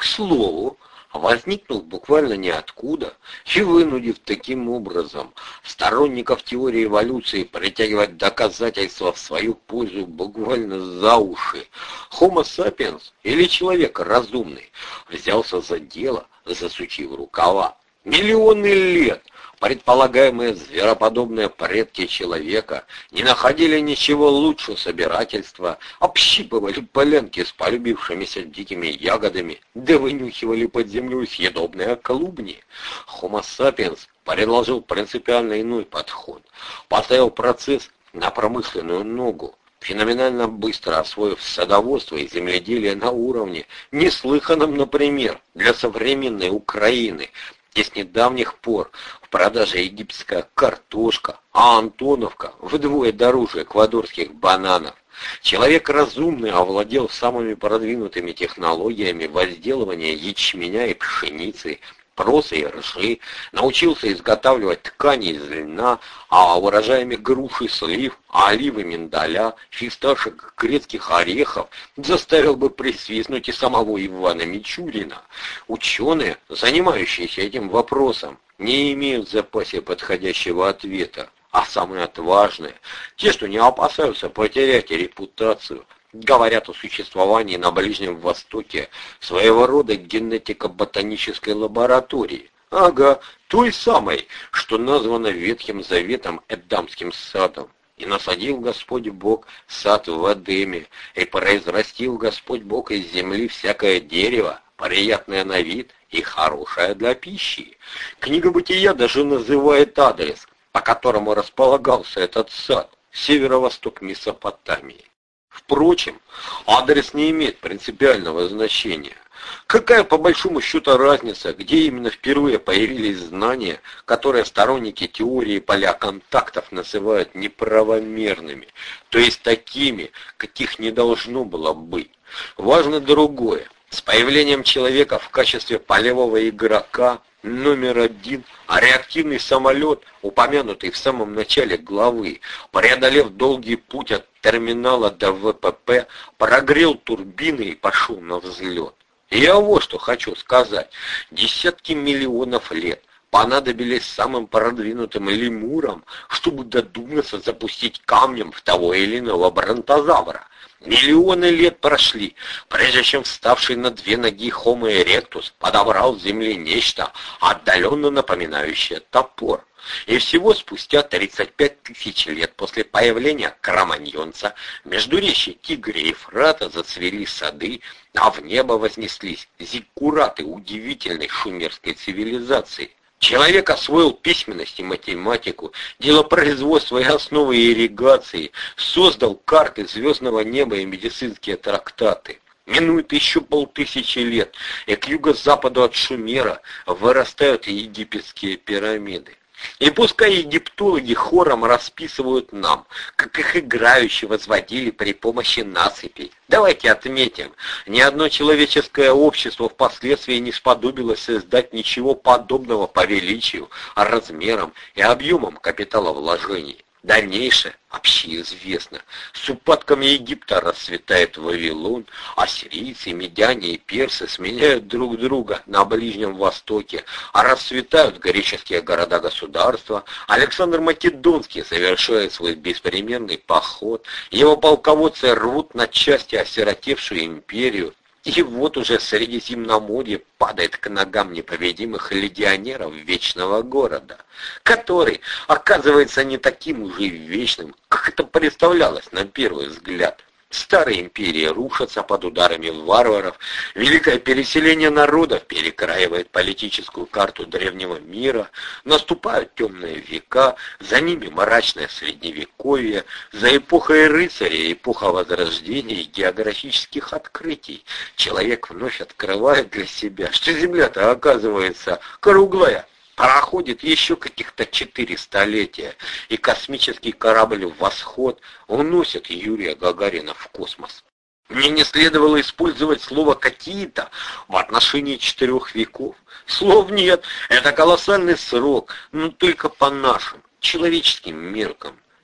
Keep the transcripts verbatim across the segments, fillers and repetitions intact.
К слову, возникнув буквально ниоткуда и вынудив таким образом сторонников теории эволюции притягивать доказательства в свою пользу буквально за уши, Homo sapiens, или человек разумный, взялся за дело, засучив рукава. Миллионы лет предполагаемые звероподобные предки человека не находили ничего лучше собирательства, общипывали полянки с полюбившимися дикими ягодами, да вынюхивали под землей съедобные клубни. Homo sapiens предложил принципиально иной подход, поставил процесс на промышленную ногу, феноменально быстро освоив садоводство и земледелие на уровне, неслыханном, например, для современной Украины. И с недавних пор в продаже египетская картошка, а Антоновка вдвое дороже эквадорских бананов. Человек разумный овладел самыми продвинутыми технологиями возделывания ячменя и пшеницы, проса и ржи, научился изготавливать ткани из льна, а урожаями груши, слив, оливы, миндаля, фисташек, грецких орехов заставил бы присвистнуть и самого Ивана Мичурина. Ученые, занимающиеся этим вопросом, не имеют в запасе подходящего ответа, а самые отважные, те, что не опасаются потерять репутацию, говорят о существовании на Ближнем Востоке своего рода генетико-ботанической лаборатории. Ага, той самой, что названа Ветхим Заветом Эдамским садом. И насадил Господь Бог сад в Эдеме, и произрастил Господь Бог из земли всякое дерево, приятное на вид и хорошее для пищи. Книга Бытия даже называет адрес, по которому располагался этот сад, северо-восток Месопотамии. Впрочем, адрес не имеет принципиального значения. Какая по большому счету разница, где именно впервые появились знания, которые сторонники теории поля контактов называют неправомерными, то есть такими, каких не должно было быть. Важно другое. С появлением человека в качестве полевого игрока номер один, а реактивный самолет, упомянутый в самом начале главы, преодолев долгий путь от терминала до вэ пэ пэ, прогрел турбины и пошел на взлет. И я вот что хочу сказать. Десятки миллионов лет понадобились самым продвинутым лемурам, чтобы додуматься запустить камнем в того или иного бронтозавра. Миллионы лет прошли, прежде чем вставший на две ноги Homo erectus подобрал с земли нечто, отдаленно напоминающее топор. И всего спустя тридцать пять тысяч лет после появления кроманьонца междуречья Тигра и Ефрата зацвели сады, а в небо вознеслись зиккураты удивительной шумерской цивилизации. Человек освоил письменность и математику, делопроизводство и основы ирригации, создал карты звездного неба и медицинские трактаты. Минует еще полтысячи лет, и к юго-западу от Шумера вырастают египетские пирамиды. И пускай египтологи хором расписывают нам, как их играюще возводили при помощи насыпей. Давайте отметим, ни одно человеческое общество впоследствии не сподобилось создать ничего подобного по величию, размерам и объемам капиталовложений. Дальнейшее общеизвестно. С упадком Египта расцветает Вавилон, а сирийцы, медяне и персы сменяют друг друга на Ближнем Востоке, а расцветают греческие города-государства. Александр Македонский совершает свой беспримерный поход, его полководцы рвут на части осиротевшую империю. И вот уже Средиземноморье падает к ногам непобедимых легионеров Вечного Города, который оказывается не таким уже вечным, как это представлялось на первый взгляд. Старые империи рушатся под ударами варваров, великое переселение народов перекраивает политическую карту древнего мира, наступают темные века, за ними мрачное средневековье, за эпохой рыцарей, эпоха возрождения и географических открытий. Человек вновь открывает для себя, что Земля-то оказывается круглая. Проходит еще каких-то четыре столетия, и космический корабль «Восход» уносит Юрия Гагарина в космос. Мне не следовало использовать слово «какие-то» в отношении четырех веков. Слов нет, это колоссальный срок, но только по нашим, человеческим меркам.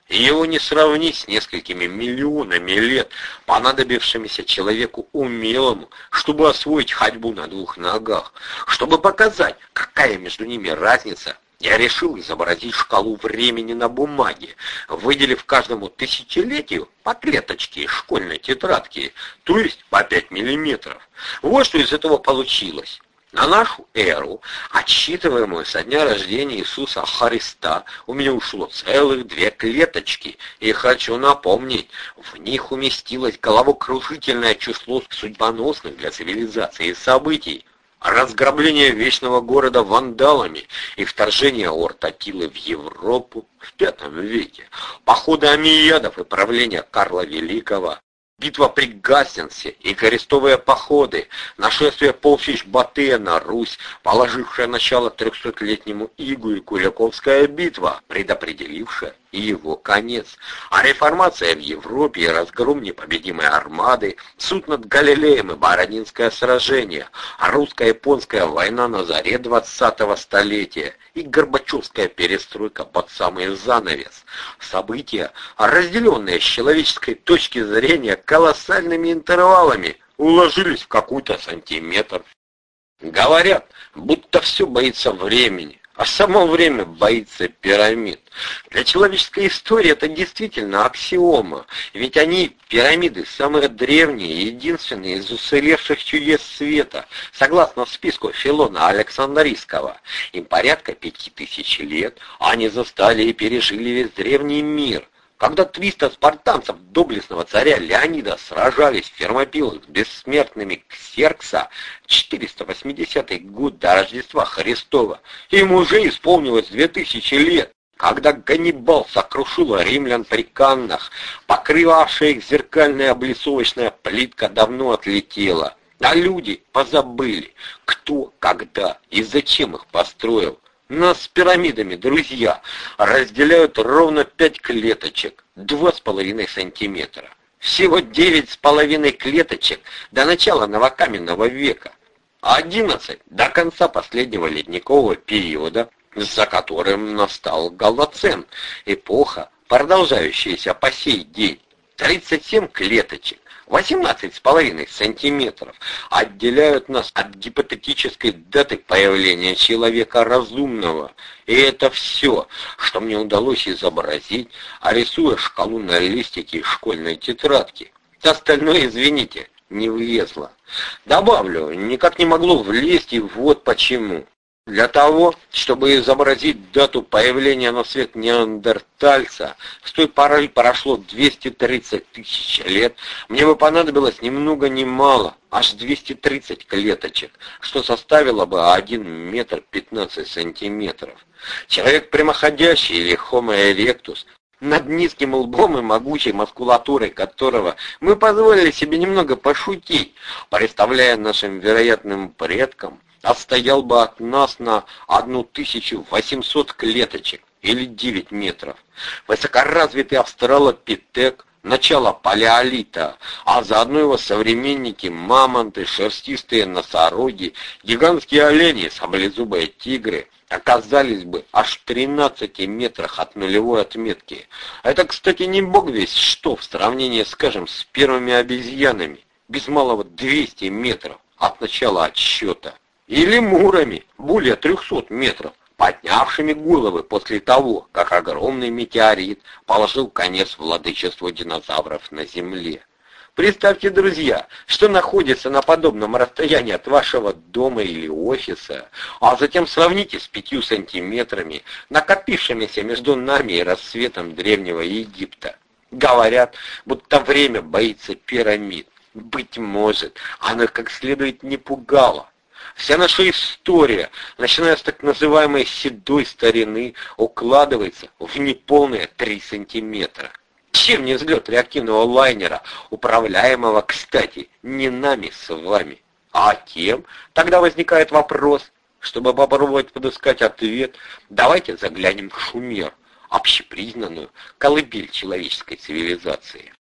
и его не сравнить с несколькими миллионами лет, понадобившимися человеку умелому, чтобы освоить ходьбу на двух ногах. Чтобы показать, какая между ними разница, я решил изобразить шкалу времени на бумаге, выделив каждому тысячелетию по клеточке из школьной тетрадки, то есть по пять миллиметров. Вот что из этого получилось. На нашу эру, отсчитываемую со дня рождения Иисуса Христа, у меня ушло целых две клеточки, и хочу напомнить, в них уместилось головокружительное число судьбоносных для цивилизации событий. Разграбление вечного города вандалами и вторжение орд Аттилы в Европу в пятом веке, походы омейядов и правление Карла Великого, битва при Гастингсе и крестовые походы, нашествие полчищ Батыя на Русь, положившее начало трехсотлетнему игу и Куликовская битва, предопределившая и его конец, а реформация в Европе и разгром непобедимой армады, суд над Галилеем и Бородинское сражение, а русско-японская война на заре двадцатого столетия и Горбачевская перестройка под самый занавес. События, разделенные с человеческой точки зрения колоссальными интервалами, уложились в какой-то сантиметр. Говорят, будто все боится времени, а само время боится пирамид. Для человеческой истории это действительно аксиома, ведь они, пирамиды, самые древние и единственные из уцелевших чудес света, согласно списку Филона Александрийского. Им порядка пяти тысяч лет, а они застали и пережили весь древний мир. Когда триста спартанцев доблестного царя Леонида сражались в Фермопилах с бессмертными Ксеркса, четыреста восьмидесятый год до Рождества Христова, им уже исполнилось две тысячи лет. Когда Ганнибал сокрушил римлян при Каннах, покрывавшая их зеркальная облицовочная плитка давно отлетела, а люди позабыли, кто, когда и зачем их построил. Нас с пирамидами, друзья, разделяют ровно пять клеточек, два с половиной сантиметра. Всего девять с половиной клеточек до начала новокаменного века, а одиннадцать до конца последнего ледникового периода, за которым настал Голоцен, эпоха, продолжающаяся по сей день. тридцать семь клеточек, восемнадцать с половиной сантиметров отделяют нас от гипотетической даты появления человека разумного. И это все, что мне удалось изобразить, рисуя шкалу на листике школьной тетрадки. Остальное, извините, не влезло. Добавлю, никак не могло влезть, и вот почему. Для того, чтобы изобразить дату появления на свет неандертальца, с той поры прошло двести тридцать тысяч лет, мне бы понадобилось ни много ни мало, аж двести тридцать клеточек, что составило бы один метр пятнадцать сантиметров. Человек прямоходящий или Homo erectus, над низким лбом и могучей мускулатурой которого мы позволили себе немного пошутить, представляя нашим вероятным предкам, отстоял бы от нас на тысячу восемьсот клеточек или девять метров. Высокоразвитый австралопитек начала палеолита, а заодно его современники мамонты, шерстистые носороги, гигантские олени, саблезубые тигры оказались бы аж в тринадцати метрах от нулевой отметки. Это, кстати, не бог весть что в сравнении, скажем, с первыми обезьянами, без малого двухсот метров от начала отсчета. Или мурами, более трехсот метров, поднявшими головы после того, как огромный метеорит положил конец владычеству динозавров на Земле. Представьте, друзья, что находится на подобном расстоянии от вашего дома или офиса, а затем сравните с пятью сантиметрами, накопившимися между нами и рассветом Древнего Египта. Говорят, будто время боится пирамид. Быть может, оно как следует не пугало. Вся наша история, начиная с так называемой седой старины, укладывается в неполные три сантиметра. Чем не взлет реактивного лайнера, управляемого, кстати, не нами с вами, а тем? Тогда возникает вопрос. Чтобы попробовать подыскать ответ, давайте заглянем в Шумер, общепризнанную колыбель человеческой цивилизации.